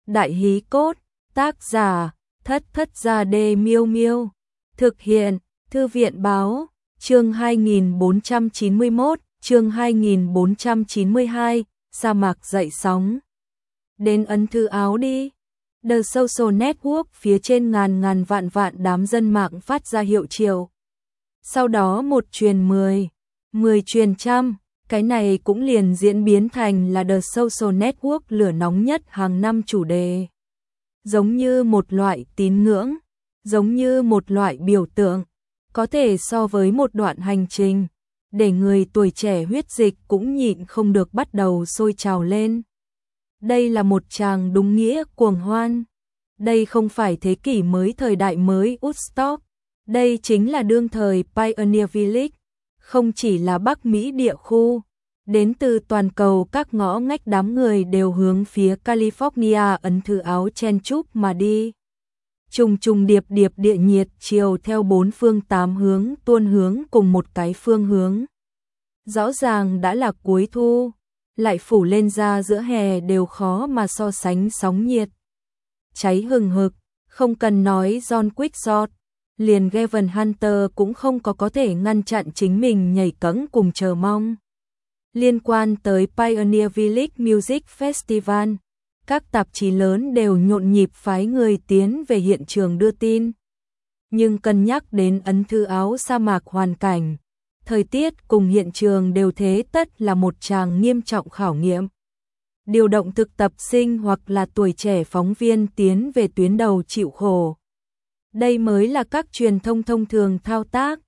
Đại hí cốt, tác giả, Thất Thất Gia Đê Miêu Miêu. Thực hiện, Thư viện báo, chương 2491, chương 2492, sa mạc dậy sóng. Đến ấn thư áo đi. The Social Network phía trên ngàn vạn đám dân mạng phát ra hiệu triệu. Sau đó một truyền 10 truyền trăm, cái này cũng liền diễn biến thành là The Social Network lửa nóng nhất hàng năm chủ đề. Giống như một loại tín ngưỡng, giống như một loại biểu tượng, có thể so với một đoạn hành trình, để người tuổi trẻ huyết dịch cũng nhịn không được bắt đầu sôi trào lên. Đây là một tràng đúng nghĩa cuồng hoan. Đây không phải thế kỷ mới thời đại mới Woodstock, đây chính là đương thời Pioneer Village, không chỉ là Bắc Mỹ địa khu, đến từ toàn cầu các ngõ ngách đám người đều hướng phía California ấn thư áo chen chúc mà đi. Trùng điệp địa nhiệt chiều theo bốn phương tám hướng tuôn hướng cùng một cái phương hướng. Rõ ràng đã là cuối thu, lại phủ lên ra giữa hè đều khó mà so sánh sóng nhiệt. Cháy hừng hực, không cần nói John Quickshot, liền Gavin Hunter cũng không có thể ngăn chặn chính mình nhảy cẫng cùng chờ mong. Liên quan tới Pioneer Village Music Festival, các tạp chí lớn đều nhộn nhịp phái người tiến về hiện trường đưa tin. Nhưng cân nhắc đến ấn thư áo sa mạc hoàn cảnh, thời tiết cùng hiện trường đều thế tất là một tràng nghiêm trọng khảo nghiệm. Điều động thực tập sinh hoặc là tuổi trẻ phóng viên tiến về tuyến đầu chịu khổ. Đây mới là các truyền thông thông thường thao tác.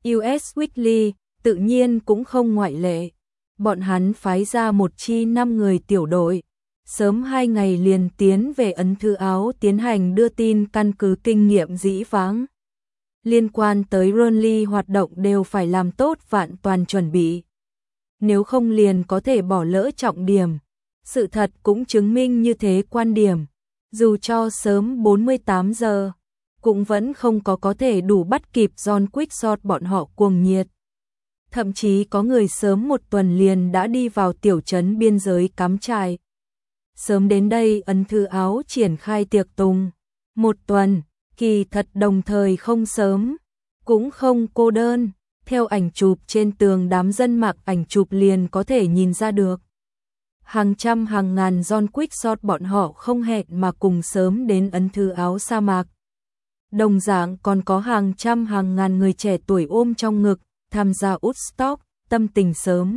US Weekly tự nhiên cũng không ngoại lệ. Bọn hắn phái ra một chi 5 người tiểu đội, sớm 2 ngày liền tiến về ấn thư áo tiến hành đưa tin căn cứ kinh nghiệm dĩ vãng. Liên quan tới rally hoạt động đều phải làm tốt vạn toàn chuẩn bị. Nếu không liền có thể bỏ lỡ trọng điểm. Sự thật cũng chứng minh như thế quan điểm. Dù cho sớm 48 giờ, cũng vẫn không có thể đủ bắt kịp John Quickshot bọn họ cuồng nhiệt. Thậm chí có người sớm một tuần liền đã đi vào tiểu trấn biên giới cắm trại. Sớm đến đây ấn thư áo triển khai tiệc tùng. Một tuần, kỳ thật đồng thời không sớm, cũng không cô đơn. Theo ảnh chụp trên tường đám dân mạng ảnh chụp liền có thể nhìn ra được. Hàng trăm hàng ngàn John Quickshot bọn họ không hẹn mà cùng sớm đến ấn thư áo sa mạc. Đồng dạng còn có hàng trăm hàng ngàn người trẻ tuổi ôm trong ngực, tham gia Woodstock, tâm tình sớm.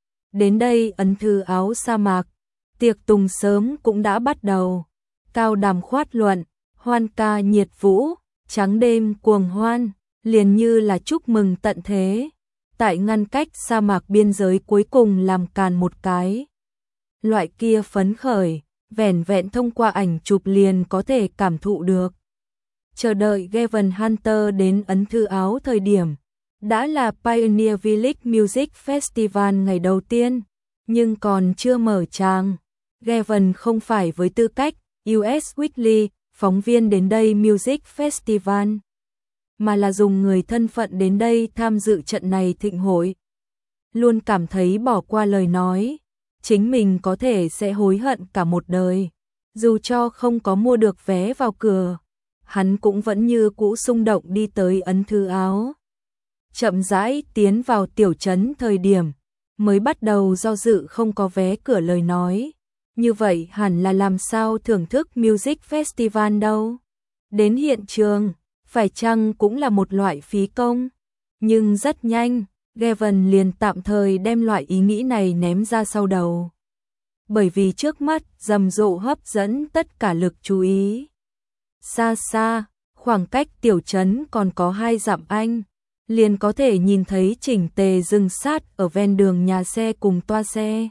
Đến đây ấn thư áo sa mạc, tiệc tùng sớm cũng đã bắt đầu. Cao đàm khoát luận, hoan ca nhiệt vũ, trắng đêm cuồng hoan, liền như là chúc mừng tận thế. Tại ngăn cách sa mạc biên giới cuối cùng làm càn một cái. Loại kia phấn khởi, vẻn vẹn thông qua ảnh chụp liền có thể cảm thụ được. Chờ đợi Gavin Hunter đến ấn thư áo thời điểm, đã là Pioneer Village Music Festival ngày đầu tiên, nhưng còn chưa mở tràng. Gavin không phải với tư cách US Weekly, phóng viên đến đây Music Festival, mà là dùng người thân phận đến đây tham dự trận này thịnh hội. Luôn cảm thấy bỏ qua lời nói, chính mình có thể sẽ hối hận cả một đời. Dù cho không có mua được vé vào cửa, hắn cũng vẫn như cũ xung động đi tới ấn thư áo. Chậm rãi tiến vào tiểu trấn thời điểm, mới bắt đầu do dự không có vé cửa lời nói. Như vậy hẳn là làm sao thưởng thức Music Festival đâu. Đến hiện trường, phải chăng cũng là một loại phí công. Nhưng rất nhanh, Gavin liền tạm thời đem loại ý nghĩ này ném ra sau đầu. Bởi vì trước mắt rầm rộ hấp dẫn tất cả lực chú ý. Xa xa, khoảng cách tiểu trấn còn có 2 dặm anh, liền có thể nhìn thấy chỉnh tề rừng sát ở ven đường nhà xe cùng toa xe.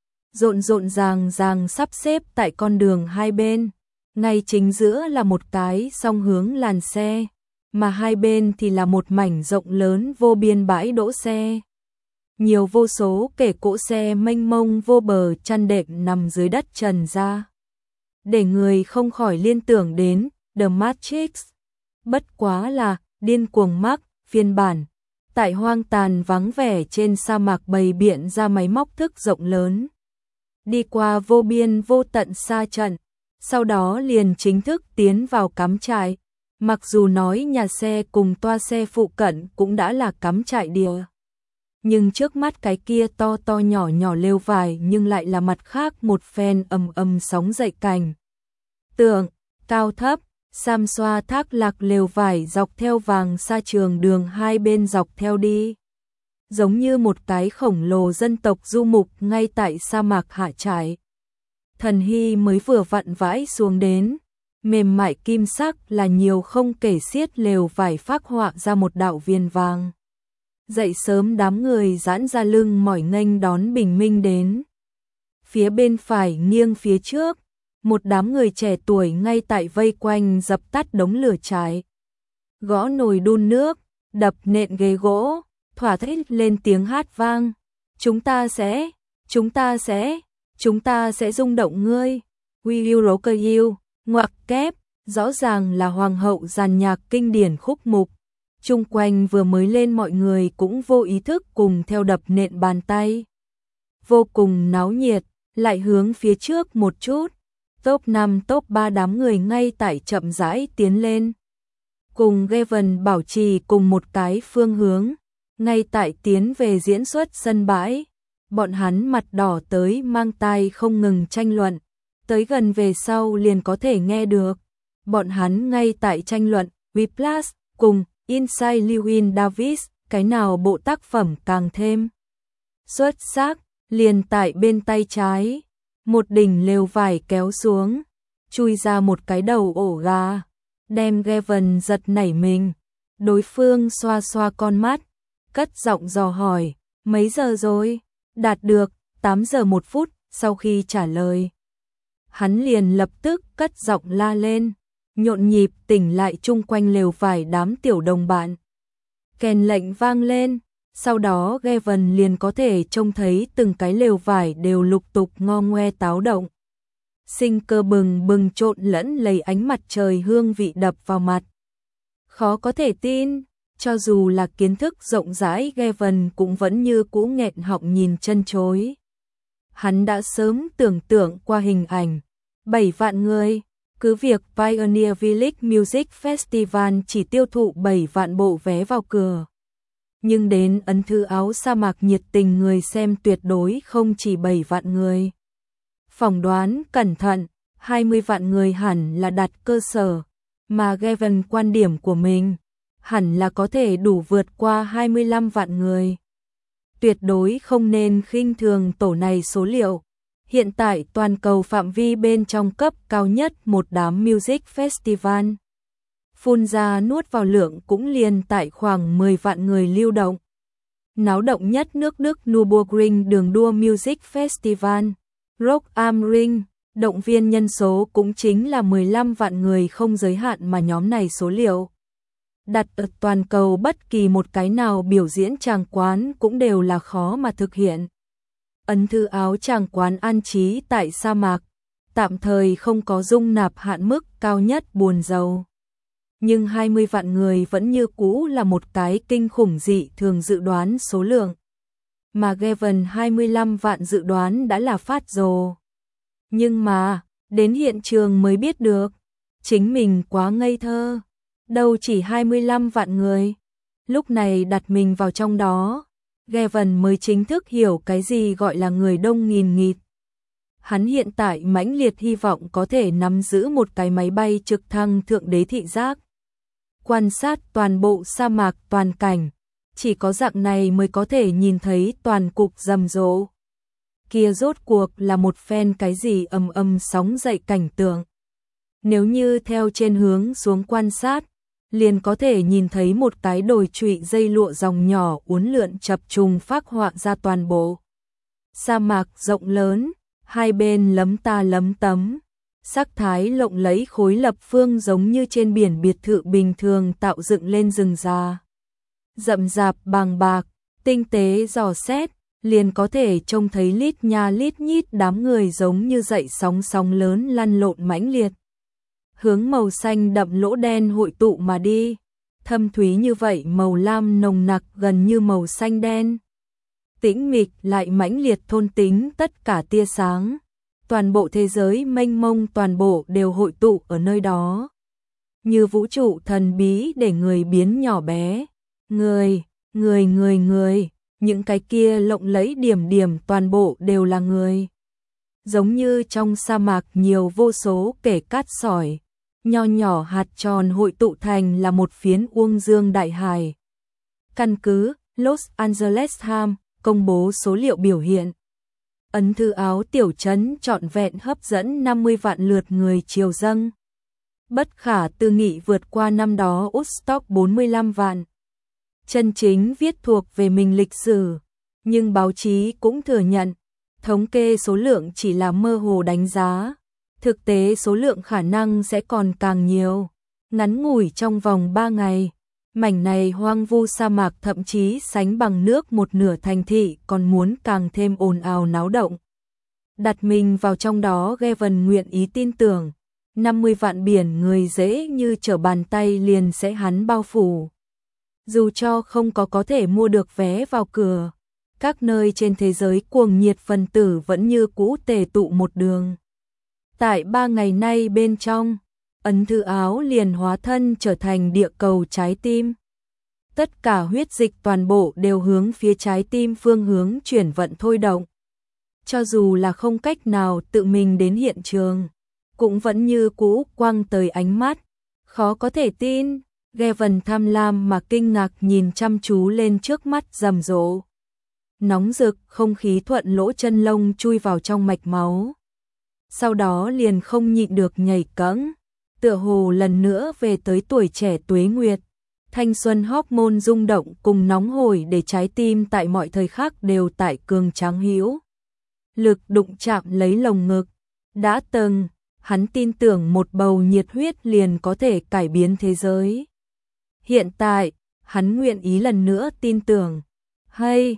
Rộn ràng sắp xếp tại con đường hai bên, ngay chính giữa là một cái song hướng làn xe, mà hai bên thì là một mảnh rộng lớn vô biên bãi đỗ xe. Nhiều vô số kể cỗ xe mênh mông vô bờ chăn đệm nằm dưới đất trần ra. Để người không khỏi liên tưởng đến The Matrix. Bất quá là điên cuồng Max phiên bản. Tại hoang tàn vắng vẻ trên sa mạc bày biện ra máy móc thức rộng lớn. Đi qua vô biên vô tận sa trận, sau đó liền chính thức tiến vào cắm trại. Mặc dù nói nhà xe cùng toa xe phụ cận cũng đã là cắm trại địa, nhưng trước mắt cái kia to to nhỏ nhỏ lều vải nhưng lại là mặt khác một phen ầm ầm sóng dậy cành. Tượng, cao thấp, sam xoa thác lạc lều vải dọc theo vàng sa trường đường hai bên dọc theo đi. Giống như một cái khổng lồ dân tộc du mục ngay tại sa mạc hạ trại. Thần hy mới vừa vặn vãi xuống đến, mềm mại kim sắc là nhiều không kể xiết lều vải phác họa ra một đạo viền vàng. Dậy sớm đám người giãn ra lưng mỏi nghênh đón bình minh đến. Phía bên phải nghiêng phía trước, một đám người trẻ tuổi ngay tại vây quanh dập tắt đống lửa cháy. Gõ nồi đun nước, đập nện ghế gỗ, thỏa thích lên tiếng hát vang. Chúng ta sẽ rung động ngươi. We will rock you, ngoặc kép, rõ ràng là hoàng hậu dàn nhạc kinh điển khúc mục. Chung quanh vừa mới lên mọi người cũng vô ý thức cùng theo đập nện bàn tay. Vô cùng náo nhiệt, lại hướng phía trước một chút. Top 5 top 3 đám người ngay tại chậm rãi tiến lên. Cùng Gavin bảo trì cùng một cái phương hướng, ngay tại tiến về diễn xuất sân bãi. Bọn hắn mặt đỏ tới mang tai không ngừng tranh luận, tới gần về sau liền có thể nghe được. Bọn hắn ngay tại tranh luận, Whiplash cùng Inside Llewyn Davis, cái nào bộ tác phẩm càng thêm xuất sắc, liền tại bên tay trái. Một đỉnh lều vải kéo xuống, chui ra một cái đầu ổ gà, đem Gavin giật nảy mình. Đối phương xoa xoa con mắt, cất giọng dò hỏi, mấy giờ rồi? Đạt được, 8 giờ 1 phút, sau khi trả lời. Hắn liền lập tức cất giọng la lên, nhộn nhịp tỉnh lại chung quanh lều vải đám tiểu đồng bạn. Kèn lệnh vang lên, sau đó Gavin liền có thể trông thấy từng cái lều vải đều lục tục ngo ngoe táo động. Sinh cơ bừng bừng trộn lẫn lấy ánh mặt trời hương vị đập vào mặt. Khó có thể tin, cho dù là kiến thức rộng rãi Gavin cũng vẫn như cũ nghẹn họng nhìn chân chối. Hắn đã sớm tưởng tượng qua hình ảnh 7 vạn người, cứ việc Pioneer Village Music Festival chỉ tiêu thụ 7 vạn bộ vé vào cửa. Nhưng đến ấn thư áo sa mạc nhiệt tình người xem tuyệt đối không chỉ 7 vạn người. Phỏng đoán cẩn thận, 20 vạn người hẳn là đặt cơ sở, mà Gavin quan điểm của mình hẳn là có thể đủ vượt qua 25 vạn người. Tuyệt đối không nên khinh thường tổ này số liệu. Hiện tại toàn cầu phạm vi bên trong cấp cao nhất một đám music festival. Phun ra nuốt vào lượng cũng liền tại khoảng 10 vạn người lưu động. Náo động nhất nước Đức Nürburgring đường đua Music Festival, Rock am Ring, động viên nhân số cũng chính là 15 vạn người không giới hạn mà nhóm này số liệu. Đặt ở toàn cầu bất kỳ một cái nào biểu diễn tràng quán cũng đều là khó mà thực hiện. Ấn thư áo tràng quán an trí tại sa mạc, tạm thời không có dung nạp hạn mức cao nhất buồn giàu. Nhưng 20 vạn người vẫn như cũ là một cái kinh khủng dị thường dự đoán số lượng. Mà Gavin 25 vạn dự đoán đã là phát rồ. Nhưng mà, đến hiện trường mới biết được, chính mình quá ngây thơ. Đâu chỉ 25 vạn người. Lúc này đặt mình vào trong đó, Gavin mới chính thức hiểu cái gì gọi là người đông nghìn nghịt. Hắn hiện tại mãnh liệt hy vọng có thể nắm giữ một cái máy bay trực thăng thượng đế thị giác. Quan sát toàn bộ sa mạc toàn cảnh, chỉ có dạng này mới có thể nhìn thấy toàn cục rầm rộ. Kia rốt cuộc là một phen cái gì ầm ầm sóng dậy cảnh tượng. Nếu như theo trên hướng xuống quan sát, liền có thể nhìn thấy một cái đồi trụy dây lụa dòng nhỏ uốn lượn chập trùng phác họa ra toàn bộ. Sa mạc rộng lớn, hai bên lấm ta lấm tấm, sắc thái lộng lẫy khối lập phương giống như trên biển biệt thự bình thường tạo dựng lên rừng già. Rậm rạp bàng bạc, tinh tế dò xét, liền có thể trông thấy lít nha lít nhít đám người giống như dậy sóng sóng lớn lăn lộn mãnh liệt. Hướng màu xanh đậm lỗ đen hội tụ mà đi, thâm thúy như vậy màu lam nồng nặc gần như màu xanh đen. Tĩnh mịch lại mãnh liệt thôn tính tất cả tia sáng, toàn bộ thế giới mênh mông toàn bộ đều hội tụ ở nơi đó. Như vũ trụ thần bí để người biến nhỏ bé. Người, những cái kia lộng lẫy điểm điểm toàn bộ đều là người. Giống như trong sa mạc nhiều vô số kẻ cát sỏi, nho nhỏ hạt tròn hội tụ thành là một phiến uông dương đại hải. Căn cứ Los Angeles Times công bố số liệu biểu hiện. Ấn thư áo tiểu trấn trọn vẹn hấp dẫn 50 vạn lượt người triều dâng. Bất khả tư nghị vượt qua năm đó Woodstock 45 vạn. Chân chính viết thuộc về mình lịch sử, nhưng báo chí cũng thừa nhận, thống kê số lượng chỉ là mơ hồ đánh giá. Thực tế số lượng khả năng sẽ còn càng nhiều. Ngắn ngủi trong vòng 3 ngày, mảnh này hoang vu sa mạc thậm chí sánh bằng nước một nửa thành thị còn muốn càng thêm ồn ào náo động. Đặt mình vào trong đó, Gavin nguyện ý tin tưởng, 50 vạn biển người dễ như trở bàn tay liền sẽ hắn bao phủ. Dù cho không có thể mua được vé vào cửa, các nơi trên thế giới cuồng nhiệt phần tử vẫn như cũ tề tụ một đường. Tại 3 ngày nay bên trong, ấn thư áo liền hóa thân trở thành địa cầu trái tim. Tất cả huyết dịch toàn bộ đều hướng phía trái tim phương hướng chuyển vận thôi động. Cho dù là không cách nào tự mình đến hiện trường, cũng vẫn như cũ quăng tới ánh mắt. Khó có thể tin, Gavin tham lam mà kinh ngạc nhìn chăm chú lên trước mắt rầm rộ. Nóng rực, không khí thuận lỗ chân lông chui vào trong mạch máu. Sau đó liền không nhịn được nhảy cẫng, tựa hồ lần nữa về tới tuổi trẻ tuế nguyệt. Thanh xuân hormone rung động cùng nóng hổi để trái tim tại mọi thời khắc đều tại cường tráng hữu lực đụng chạm lấy lồng ngực. Đã từng, hắn tin tưởng một bầu nhiệt huyết liền có thể cải biến thế giới. Hiện tại, hắn nguyện ý lần nữa tin tưởng. Hay,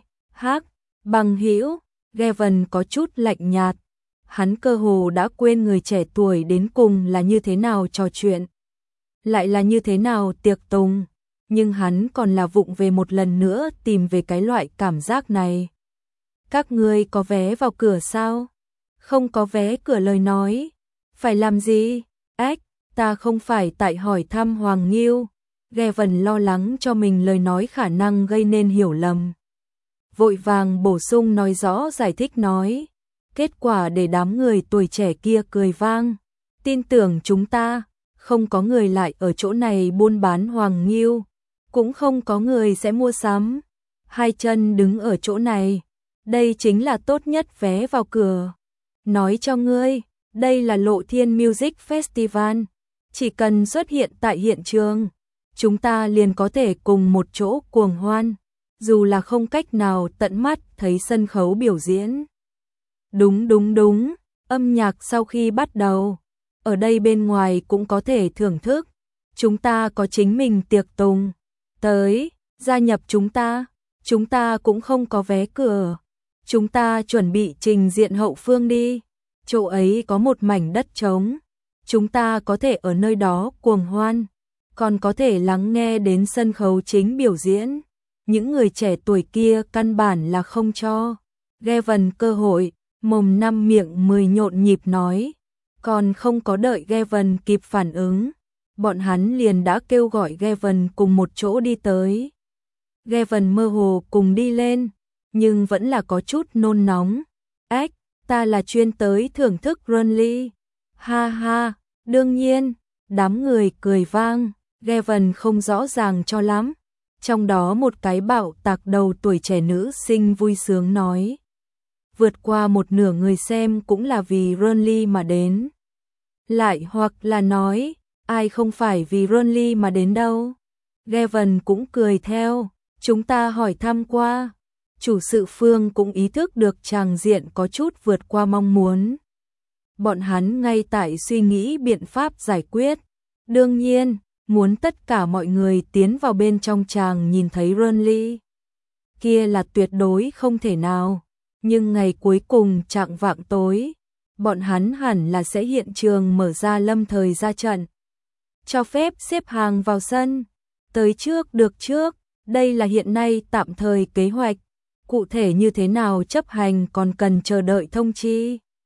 bằng hữu, Gavin có chút lạnh nhạt. Hắn cơ hồ đã quên người trẻ tuổi đến cùng là như thế nào trò chuyện, lại là như thế nào tiệc tùng, nhưng hắn còn là vụng về một lần nữa tìm về cái loại cảm giác này. Các ngươi có vé vào cửa sao? Không có vé cửa lời nói, phải làm gì? Ta không phải tại hỏi thăm Hoàng Nghiêu. Gavin lo lắng cho mình lời nói khả năng gây nên hiểu lầm. Vội vàng bổ sung nói rõ giải thích nói. Kết quả để đám người tuổi trẻ kia cười vang. Tin tưởng chúng ta, không có người lại ở chỗ này buôn bán Hoàng Nghiêu, cũng không có người sẽ mua sắm. Hai chân đứng ở chỗ này, đây chính là tốt nhất vé vào cửa. Nói cho ngươi, đây là Lộ Thiên Music Festival. Chỉ cần xuất hiện tại hiện trường, chúng ta liền có thể cùng một chỗ cuồng hoan, dù là không cách nào tận mắt thấy sân khấu biểu diễn. Đúng, âm nhạc sau khi bắt đầu, ở đây bên ngoài cũng có thể thưởng thức. Chúng ta có chính mình tiệc tùng. Tới, gia nhập chúng ta cũng không có vé cửa. Chúng ta chuẩn bị trình diện hậu phương đi. Chỗ ấy có một mảnh đất trống. Chúng ta có thể ở nơi đó cuồng hoan, còn có thể lắng nghe đến sân khấu chính biểu diễn. Những người trẻ tuổi kia căn bản là không cho Gavin cơ hội, mồm năm miệng 10 nhộn nhịp nói. Còn không có đợi Gavin kịp phản ứng, bọn hắn liền đã kêu gọi Gavin cùng một chỗ đi tới. Gavin mơ hồ cùng đi lên, nhưng vẫn là có chút nôn nóng. Ta là chuyên tới thưởng thức Runly. Ha, đương nhiên, đám người cười vang. Gavin không rõ ràng cho lắm. Trong đó một cái bạo tạc đầu tuổi trẻ nữ sinh vui sướng nói. Vượt qua một nửa người xem cũng là vì Runly mà đến. Lại hoặc là nói, ai không phải vì Runly mà đến đâu. Gavin cũng cười theo, chúng ta hỏi thăm qua. Chủ sự phương cũng ý thức được tràng diện có chút vượt qua mong muốn. Bọn hắn ngay tại suy nghĩ biện pháp giải quyết. Đương nhiên, muốn tất cả mọi người tiến vào bên trong tràng nhìn thấy Runly kia là tuyệt đối không thể nào. Nhưng ngày cuối cùng chạng vạng tối, bọn hắn hẳn là sẽ hiện trường mở ra lâm thời ra trận. Cho phép xếp hàng vào sân. Tới trước được trước, đây là hiện nay tạm thời kế hoạch. Cụ thể như thế nào chấp hành còn cần chờ đợi thông chi.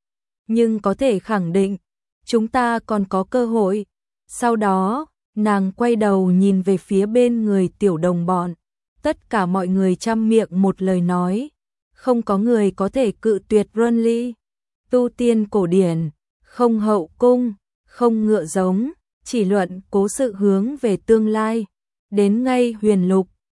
nhưng có thể khẳng định, chúng ta còn có cơ hội. Sau đó, nàng quay đầu nhìn về phía bên người tiểu đồng bọn. Tất cả mọi người chăm miệng một lời nói, không có người có thể cự tuyệt Renly. Tu tiên cổ điển, không hậu cung, không ngựa giống, chỉ luận cố sự hướng về tương lai. Đến ngay huyền lục,